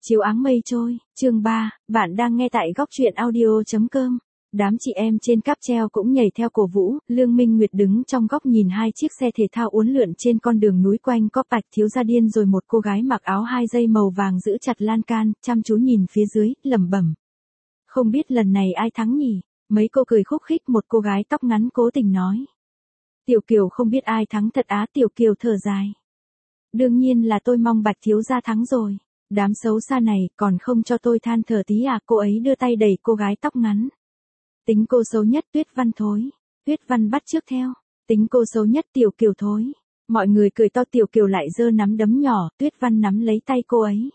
Chiếu áng mây trôi, chương 3, bạn đang nghe tại góc truyện audio.com. Đám chị em trên cáp treo cũng nhảy theo cổ vũ, Lương Minh Nguyệt đứng trong góc nhìn hai chiếc xe thể thao uốn lượn trên con đường núi quanh có Bạch thiếu gia điên rồi một cô gái mặc áo 2 dây màu vàng giữ chặt lan can, chăm chú nhìn phía dưới, lẩm bẩm. Không biết lần này ai thắng nhỉ? Mấy cô cười khúc khích, một cô gái tóc ngắn cố tình nói. Tiểu Kiều không biết ai thắng thật á, Tiểu Kiều thở dài. Đương nhiên là tôi mong Bạch thiếu gia thắng rồi. Đám xấu xa này còn không cho tôi than thở tí à, cô ấy đưa tay đẩy cô gái tóc ngắn. Tính cô xấu nhất Tuyết Văn thối. Tuyết Văn bắt chước theo. Tính cô xấu nhất Tiểu Kiều thối. Mọi người cười to, Tiểu Kiều lại giơ nắm đấm nhỏ, Tuyết Văn nắm lấy tay cô ấy.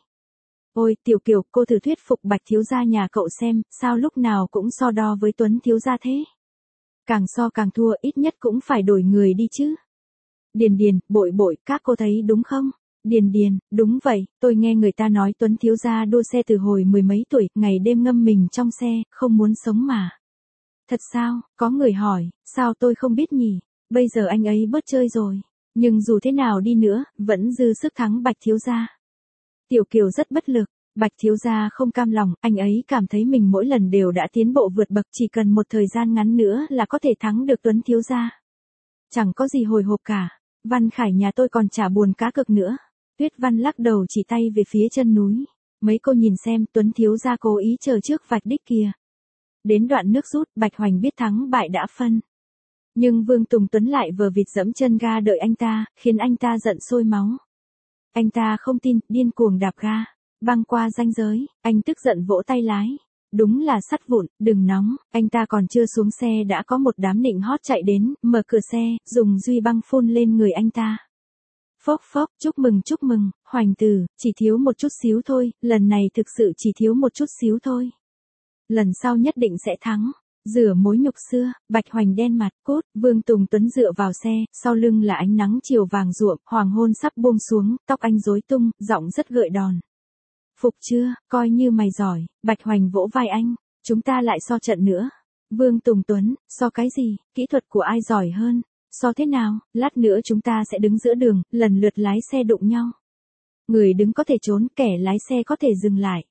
Ôi Tiểu Kiều, cô thử thuyết phục Bạch thiếu gia nhà cậu xem, sao lúc nào cũng so đo với Tuấn thiếu gia thế? Càng so càng thua, ít nhất cũng phải đổi người đi chứ. Điền Điền, Bội Bội, các cô thấy đúng không? Điền Điền, đúng vậy, tôi nghe người ta nói Tuấn thiếu gia đua xe từ hồi mười mấy tuổi, ngày đêm ngâm mình trong xe, không muốn sống mà. Thật sao? Có người hỏi, sao tôi không biết nhỉ? Bây giờ anh ấy bớt chơi rồi, nhưng dù thế nào đi nữa, vẫn dư sức thắng Bạch thiếu gia. Tiểu Kiều rất bất lực, Bạch thiếu gia không cam lòng, anh ấy cảm thấy mình mỗi lần đều đã tiến bộ vượt bậc, chỉ cần một thời gian ngắn nữa là có thể thắng được Tuấn thiếu gia. Chẳng có gì hồi hộp cả, Văn Khải nhà tôi còn chả buồn cá cược nữa. Tuyết Văn lắc đầu chỉ tay về phía chân núi. Mấy cô nhìn xem, Tuấn thiếu gia cố ý chờ trước vạch đích kìa. Đến đoạn nước rút, Bạch Hoành biết thắng bại đã phân. Nhưng Vương Tùng Tuấn lại vờ vịt giẫm chân ga đợi anh ta, khiến anh ta giận sôi máu. Anh ta không tin, điên cuồng đạp ga, băng qua ranh giới, anh tức giận vỗ tay lái. Đúng là sắt vụn, đừng nóng, anh ta còn chưa xuống xe đã có một đám nịnh hót chạy đến, mở cửa xe, dùng duy băng phun lên người anh ta. Phốc phốc, chúc mừng, Hoành tử, chỉ thiếu một chút xíu thôi, lần này thực sự chỉ thiếu một chút xíu thôi. Lần sau nhất định sẽ thắng. Rửa mối nhục xưa, Bạch Hoành đen mặt, cốt, Vương Tùng Tuấn dựa vào xe, sau lưng là ánh nắng chiều vàng ruộm, hoàng hôn sắp buông xuống, tóc anh rối tung, giọng rất gợi đòn. Phục chưa, coi như mày giỏi, Bạch Hoành vỗ vai anh, chúng ta lại so trận nữa. Vương Tùng Tuấn, so cái gì, kỹ thuật của ai giỏi hơn? So thế nào, lát nữa chúng ta sẽ đứng giữa đường, lần lượt lái xe đụng nhau. Người đứng có thể trốn, kẻ lái xe có thể dừng lại.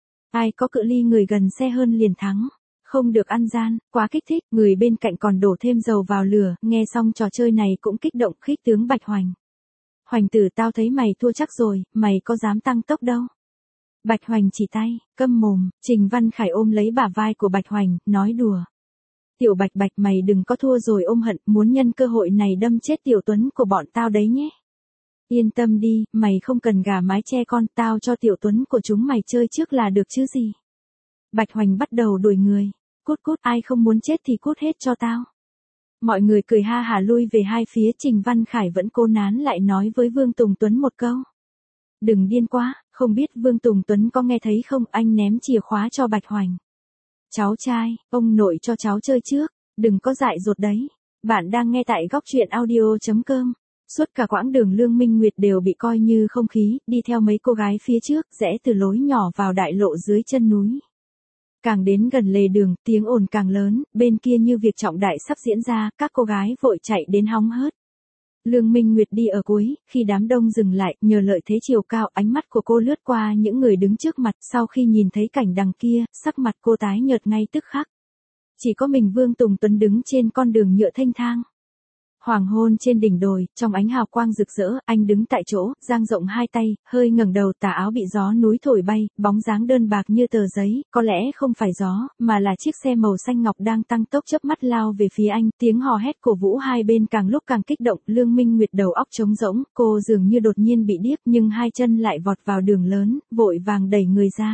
Ai có cự ly người gần xe hơn liền thắng. Không được ăn gian, quá kích thích, người bên cạnh còn đổ thêm dầu vào lửa, nghe xong trò chơi này cũng kích động khích tướng Bạch Hoành. Hoành tử, tao thấy mày thua chắc rồi, mày có dám tăng tốc đâu. Bạch Hoành chỉ tay, câm mồm, Trình Văn Khải ôm lấy bả vai của Bạch Hoành, nói đùa. Tiểu Bạch Bạch, mày đừng có thua rồi ôm hận, muốn nhân cơ hội này đâm chết Tiểu Tuấn của bọn tao đấy nhé. Yên tâm đi, mày không cần gà mái che con, tao cho Tiểu Tuấn của chúng mày chơi trước là được chứ gì. Bạch Hoành bắt đầu đuổi người. Cút cút, ai không muốn chết thì cút hết cho tao. Mọi người cười ha hả lui về hai phía, Trình Văn Khải vẫn cố nán lại nói với Vương Tùng Tuấn một câu. Đừng điên quá, không biết Vương Tùng Tuấn có nghe thấy không, anh ném chìa khóa cho Bạch Hoành. Cháu trai, ông nội cho cháu chơi trước, đừng có dại dột đấy. Bạn đang nghe tại góc truyện audio.com. Suốt cả quãng đường Lương Minh Nguyệt đều bị coi như không khí, đi theo mấy cô gái phía trước, rẽ từ lối nhỏ vào đại lộ dưới chân núi. Càng đến gần lề đường, tiếng ồn càng lớn, bên kia như việc trọng đại sắp diễn ra, các cô gái vội chạy đến hóng hớt. Lương Minh Nguyệt đi ở cuối, khi đám đông dừng lại, nhờ lợi thế chiều cao, ánh mắt của cô lướt qua những người đứng trước mặt, sau khi nhìn thấy cảnh đằng kia, sắc mặt cô tái nhợt ngay tức khắc. Chỉ có mình Vương Tùng Tuấn đứng trên con đường nhựa thênh thang. Hoàng hôn trên đỉnh đồi, trong ánh hào quang rực rỡ, anh đứng tại chỗ, dang rộng hai tay, hơi ngẩng đầu, tà áo bị gió núi thổi bay, bóng dáng đơn bạc như tờ giấy, có lẽ không phải gió, mà là chiếc xe màu xanh ngọc đang tăng tốc chớp mắt lao về phía anh, tiếng hò hét cổ vũ hai bên càng lúc càng kích động, Lương Minh Nguyệt đầu óc trống rỗng, cô dường như đột nhiên bị điếc, nhưng hai chân lại vọt vào đường lớn, vội vàng đẩy người ra.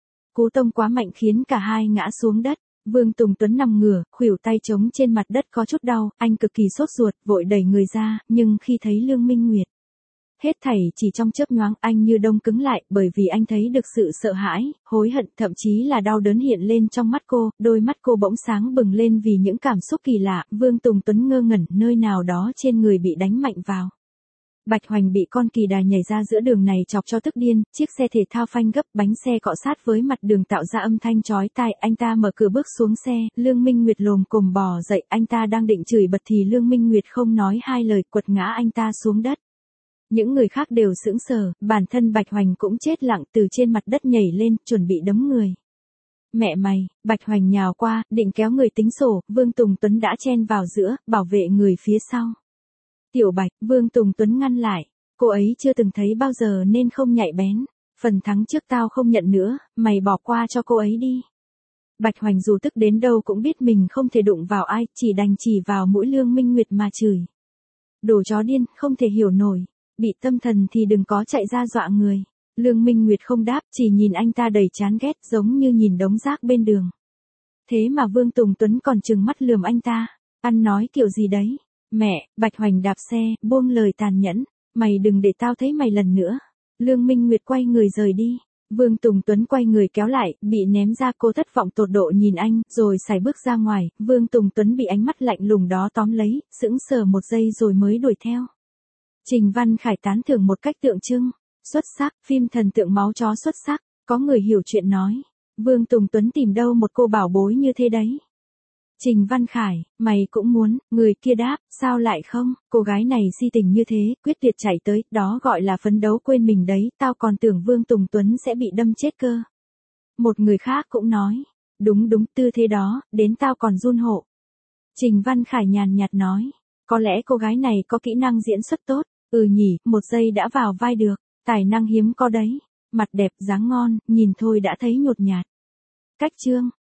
Cú tông quá mạnh khiến cả hai ngã xuống đất. Vương Tùng Tuấn nằm ngửa, khuỷu tay trống trên mặt đất có chút đau, anh cực kỳ sốt ruột, vội đẩy người ra, nhưng khi thấy Lương Minh Nguyệt, hết thảy chỉ trong chớp nhoáng, anh như đông cứng lại, bởi vì anh thấy được sự sợ hãi, hối hận, thậm chí là đau đớn hiện lên trong mắt cô, đôi mắt cô bỗng sáng bừng lên vì những cảm xúc kỳ lạ, Vương Tùng Tuấn ngơ ngẩn, nơi nào đó trên người bị đánh mạnh vào. Bạch Hoành bị con kỳ đà nhảy ra giữa đường này chọc cho tức điên, chiếc xe thể thao phanh gấp, bánh xe cọ sát với mặt đường tạo ra âm thanh chói tai, anh ta mở cửa bước xuống xe, Lương Minh Nguyệt lồm cồm bò dậy, anh ta đang định chửi bật thì Lương Minh Nguyệt không nói hai lời, quật ngã anh ta xuống đất. Những người khác đều sững sờ, bản thân Bạch Hoành cũng chết lặng từ trên mặt đất nhảy lên, chuẩn bị đấm người. Mẹ mày, Bạch Hoành nhào qua, định kéo người tính sổ, Vương Tùng Tuấn đã chen vào giữa, bảo vệ người phía sau. Tiểu Bạch, Vương Tùng Tuấn ngăn lại, cô ấy chưa từng thấy bao giờ nên không nhạy bén. Phần thắng trước tao không nhận nữa, mày bỏ qua cho cô ấy đi. Bạch Hoành dù tức đến đâu cũng biết mình không thể đụng vào ai, chỉ đành chỉ vào mũi Lương Minh Nguyệt mà chửi. Đồ chó điên, không thể hiểu nổi, bị tâm thần thì đừng có chạy ra dọa người. Lương Minh Nguyệt không đáp, chỉ nhìn anh ta đầy chán ghét giống như nhìn đống rác bên đường. Thế mà Vương Tùng Tuấn còn trừng mắt lườm anh ta, ăn nói kiểu gì đấy. Mẹ, Bạch Hoành đạp xe, buông lời tàn nhẫn, mày đừng để tao thấy mày lần nữa. Lương Minh Nguyệt quay người rời đi. Vương Tùng Tuấn quay người kéo lại, bị ném ra, cô thất vọng tột độ nhìn anh, rồi sải bước ra ngoài. Vương Tùng Tuấn bị ánh mắt lạnh lùng đó tóm lấy, sững sờ một giây rồi mới đuổi theo. Trình Văn Khải tán thưởng một cách tượng trưng. Xuất sắc, phim thần tượng máu chó xuất sắc, có người hiểu chuyện nói. Vương Tùng Tuấn tìm đâu một cô bảo bối như thế đấy. Trình Văn Khải, mày cũng muốn, người kia đáp, sao lại không, cô gái này si tình như thế, quyết liệt chạy tới, đó gọi là phấn đấu quên mình đấy, tao còn tưởng Vương Tùng Tuấn sẽ bị đâm chết cơ. Một người khác cũng nói, đúng đúng, tư thế đó, đến tao còn run hộ. Trình Văn Khải nhàn nhạt nói, có lẽ cô gái này có kỹ năng diễn xuất tốt, nhỉ, một giây đã vào vai được, tài năng hiếm có đấy, mặt đẹp dáng ngon, nhìn thôi đã thấy nhột nhạt. Cách chương